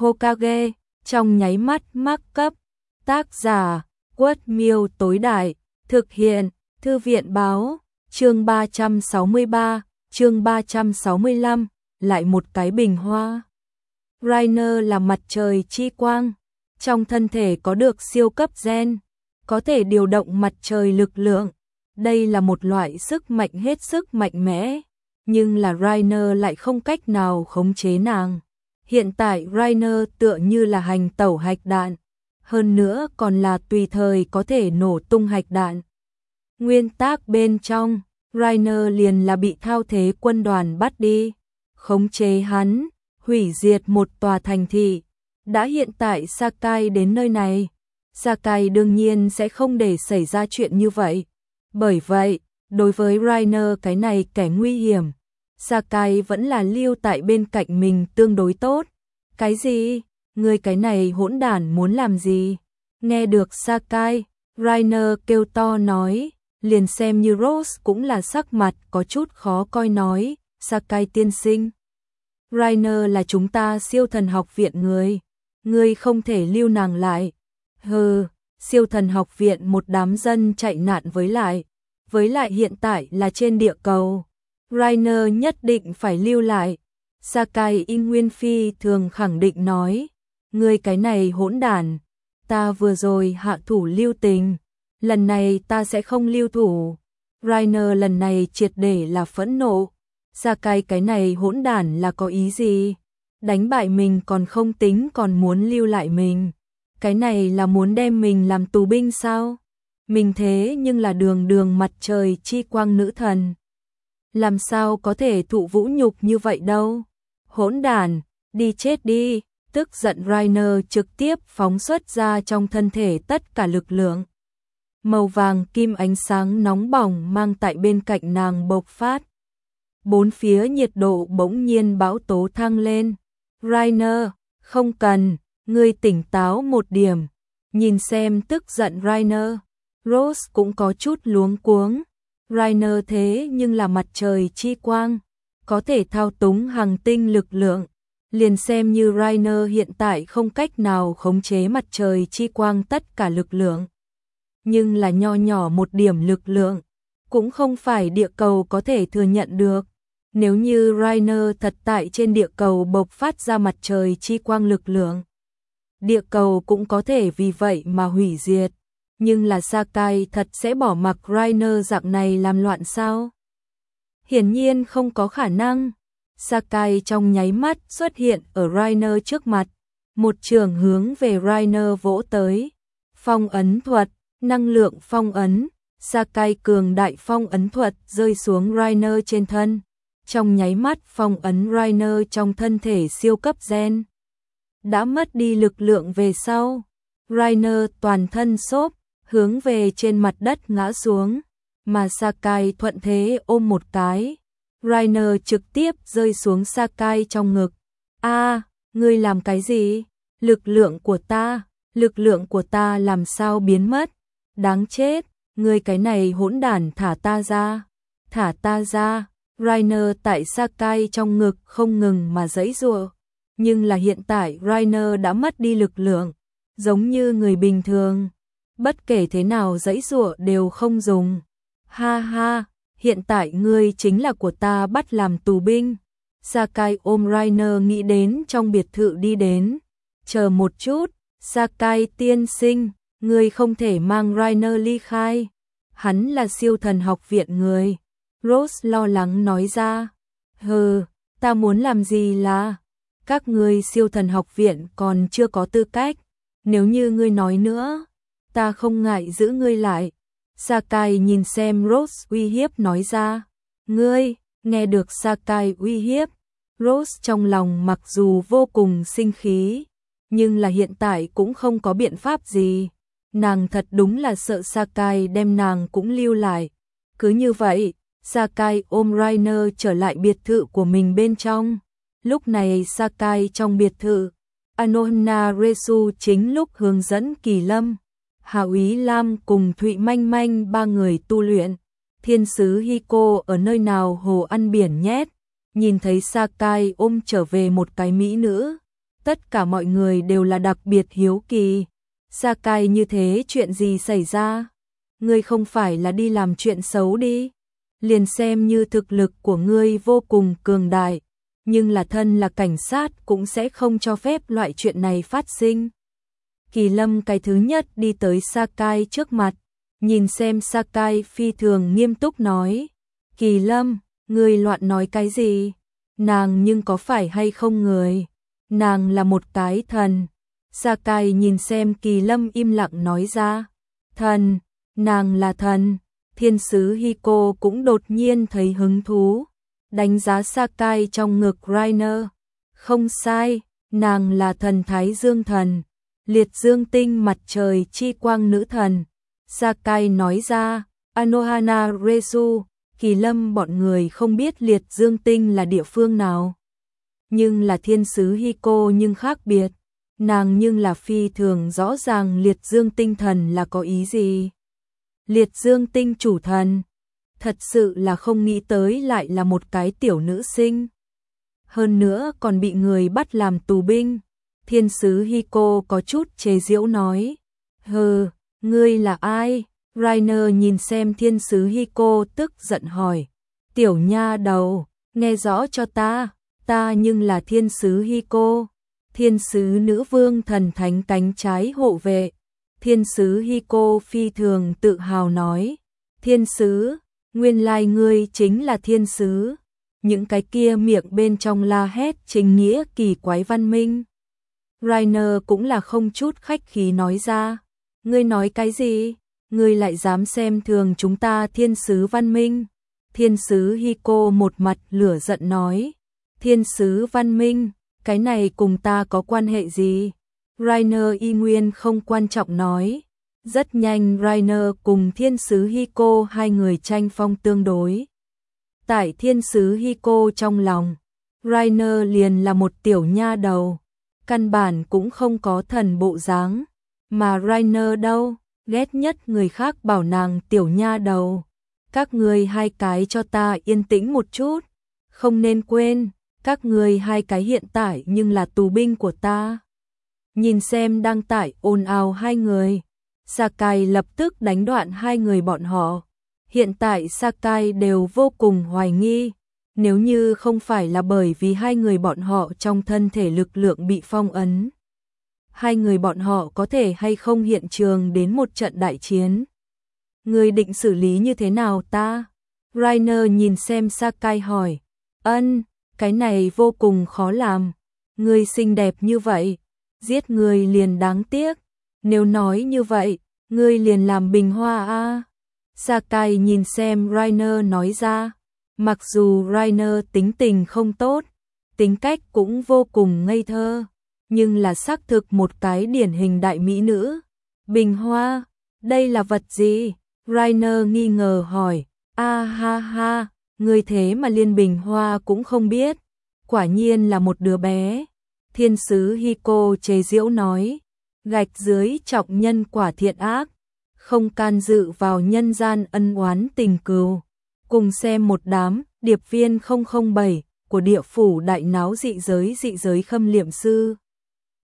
Hokage, trong nháy mắt mắc cấp. Tác giả, Quất Miêu tối đại, thực hiện, Thư viện báo, chương 363, chương 365, lại một cái bình hoa. Rainer là mặt trời chi quang, trong thân thể có được siêu cấp gen, có thể điều động mặt trời lực lượng. Đây là một loại sức mạnh hết sức mạnh mẽ, nhưng là Rainer lại không cách nào khống chế nàng. Hiện tại Rainer tựa như là hành tẩu hạch đạn, hơn nữa còn là tùy thời có thể nổ tung hạch đạn. Nguyên tắc bên trong, Rainer liền là bị thao thế quân đoàn bắt đi, khống chế hắn, hủy diệt một tòa thành thị. Đã hiện tại Sakai đến nơi này, Sakai đương nhiên sẽ không để xảy ra chuyện như vậy. Bởi vậy, đối với Rainer cái này kẻ nguy hiểm, Sakai vẫn là lưu tại bên cạnh mình tương đối tốt. Cái gì? Người cái này hỗn đản muốn làm gì? Nghe được Sakai, Rainer kêu to nói, liền xem như Rose cũng là sắc mặt có chút khó coi nói, Sakai tiên sinh. Rainer là chúng ta siêu thần học viện người không thể lưu nàng lại. Hừ, siêu thần học viện một đám dân chạy nạn với lại hiện tại là trên địa cầu. Rainer nhất định phải lưu lại. Sakai In Nguyên Phi thường khẳng định nói, người cái này hỗn đản, ta vừa rồi hạ thủ lưu tình, lần này ta sẽ không lưu thủ. Rainer lần này triệt để là phẫn nộ. Sakai cái này hỗn đản là có ý gì? Đánh bại mình còn không tính còn muốn lưu lại mình. Cái này là muốn đem mình làm tù binh sao? Mình thế nhưng là đường mặt trời chi quang nữ thần. Làm sao có thể thụ vũ nhục như vậy đâu? Hỗn đản, đi chết đi. Tức giận Rainer trực tiếp phóng xuất ra trong thân thể tất cả lực lượng. Màu vàng kim ánh sáng nóng bỏng mang tại bên cạnh nàng bộc phát. Bốn phía nhiệt độ bỗng nhiên bão tố thăng lên. Rainer, không cần, ngươi tỉnh táo một điểm. Nhìn xem tức giận Rainer, Rose cũng có chút luống cuống. Rainer thế nhưng là mặt trời chi quang, có thể thao túng hành tinh lực lượng. Liền xem như Rainer hiện tại không cách nào khống chế mặt trời chi quang tất cả lực lượng. Nhưng là nho nhỏ một điểm lực lượng, cũng không phải địa cầu có thể thừa nhận được. Nếu như Rainer thật tại trên địa cầu bộc phát ra mặt trời chi quang lực lượng, địa cầu cũng có thể vì vậy mà hủy diệt. Nhưng là Sakai thật sẽ bỏ mặc Rainer dạng này làm loạn sao? Hiển nhiên không có khả năng. Sakai trong nháy mắt xuất hiện ở Rainer trước mặt, một trường hướng về Rainer vỗ tới. Phong ấn thuật, năng lượng phong ấn, Sakai cường đại phong ấn thuật rơi xuống Rainer trên thân. Trong nháy mắt phong ấn Rainer trong thân thể siêu cấp gen. Đã mất đi lực lượng về sau, Rainer toàn thân xốp, hướng về trên mặt đất ngã xuống, mà Sakai thuận thế ôm một cái. Rainer trực tiếp rơi xuống Sakai trong ngực. Ngươi làm cái gì? Lực lượng của ta làm sao biến mất? Đáng chết, ngươi cái này hỗn đản, thả ta ra. Rainer tại Sakai trong ngực không ngừng mà giãy giụa, nhưng là hiện tại Rainer đã mất đi lực lượng, giống như người bình thường, bất kể thế nào giãy giụa đều không dùng. Ha ha, hiện tại ngươi chính là của ta bắt làm tù binh. Sakai ôm Rainer nghĩ đến trong biệt thự đi đến. Chờ một chút, Sakai tiên sinh, ngươi không thể mang Rainer ly khai. Hắn là siêu thần học viện người. Rose lo lắng nói ra. Hừ, ta muốn làm gì là? Các ngươi siêu thần học viện còn chưa có tư cách. Nếu như ngươi nói nữa, ta không ngại giữ ngươi lại. Sakai nhìn xem Rose uy hiếp nói ra. Ngươi, nghe được Sakai uy hiếp, Rose trong lòng mặc dù vô cùng sinh khí, nhưng là hiện tại cũng không có biện pháp gì. Nàng thật đúng là sợ Sakai đem nàng cũng lưu lại. Cứ như vậy, Sakai ôm Rainer trở lại biệt thự của mình bên trong. Lúc này Sakai trong biệt thự, Anohana Resu chính lúc hướng dẫn Kỳ Lâm, Hạ úy Lam cùng Thụy Manh Manh ba người tu luyện. Thiên sứ Hiko ở nơi nào hồ ăn biển nhét, nhìn thấy Sakai ôm trở về một cái mỹ nữ, Tất cả mọi người đều là đặc biệt hiếu kỳ. Sakai như thế chuyện gì xảy ra? Ngươi không phải là đi làm chuyện xấu đi? Liền xem như thực lực của ngươi vô cùng cường đại, nhưng là thân là cảnh sát cũng sẽ không cho phép loại chuyện này phát sinh. Kỳ Lâm cái thứ nhất đi tới Sakai trước mặt, nhìn xem Sakai phi thường nghiêm túc nói. Kỳ Lâm, ngươi loạn nói cái gì? Nàng nhưng có phải hay không người? Nàng là một cái thần. Sakai nhìn xem Kỳ Lâm im lặng nói ra. Thần, nàng là thần. Thiên sứ Hiko cũng đột nhiên thấy hứng thú. Đánh giá Sakai trong ngực Rainer. Không sai, nàng là thần Thái Dương thần. Liệt dương tinh mặt trời chi quang nữ thần. Sakai nói ra, Anohana Resu, Kỳ Lâm bọn người không biết liệt dương tinh là địa phương nào. Nhưng là thiên sứ Hiko nhưng khác biệt. Nàng nhưng là phi thường rõ ràng liệt dương tinh thần là có ý gì. Liệt dương tinh chủ thần. Thật sự là không nghĩ tới lại là một cái tiểu nữ sinh. Hơn nữa còn bị người bắt làm tù binh. Thiên sứ Hiko có chút chế giễu nói. Hừ, ngươi là ai? Rainer nhìn xem thiên sứ Hiko tức giận hỏi. Tiểu nha đầu, nghe rõ cho ta nhưng là thiên sứ Hiko. Thiên sứ nữ vương thần thánh cánh trái hộ vệ. Thiên sứ Hiko phi thường tự hào nói. Thiên sứ, nguyên lai ngươi chính là thiên sứ. Những cái kia miệng bên trong la hét chính nghĩa kỳ quái văn minh. Rainer cũng là không chút khách khí nói ra. Ngươi nói cái gì? Ngươi lại dám xem thường chúng ta thiên sứ văn minh. Thiên sứ Hiko một mặt lửa giận nói. Thiên sứ văn minh, cái này cùng ta có quan hệ gì? Rainer y nguyên không quan trọng nói. Rất nhanh Rainer cùng thiên sứ Hiko hai người tranh phong tương đối. Tại thiên sứ Hiko trong lòng, Rainer liền là một tiểu nha đầu. Căn bản cũng không có thần bộ dáng. Mà Rainer đâu, ghét nhất người khác bảo nàng tiểu nha đầu. Các người hai cái cho ta yên tĩnh một chút. Không nên quên, các người hai cái hiện tại nhưng là tù binh của ta. Nhìn xem đang tại ồn ào hai người. Sakai lập tức đánh đoạn hai người bọn họ. Hiện tại Sakai đều vô cùng hoài nghi. Nếu như không phải là bởi vì hai người bọn họ trong thân thể lực lượng bị phong ấn. Hai người bọn họ có thể hay không hiện trường đến một trận đại chiến. Người định xử lý như thế nào ta? Rainer nhìn xem Sakai hỏi. Cái này vô cùng khó làm. Người xinh đẹp như vậy, giết người liền đáng tiếc. Nếu nói như vậy, ngươi liền làm bình hoa a. Sakai nhìn xem Rainer nói ra. Mặc dù Rainer tính tình không tốt, tính cách cũng vô cùng ngây thơ, nhưng là xác thực một cái điển hình đại mỹ nữ. Bình hoa, đây là vật gì? Rainer nghi ngờ hỏi. A ha ha, ngươi thế mà liên bình hoa cũng không biết. Quả nhiên là một đứa bé. Thiên sứ Hiko chế giễu nói. Gạch dưới trọng nhân quả thiện ác, không can dự vào nhân gian ân oán tình cừu. Cùng xem một đám điệp viên 007 của địa phủ đại náo dị giới khâm liệm sư.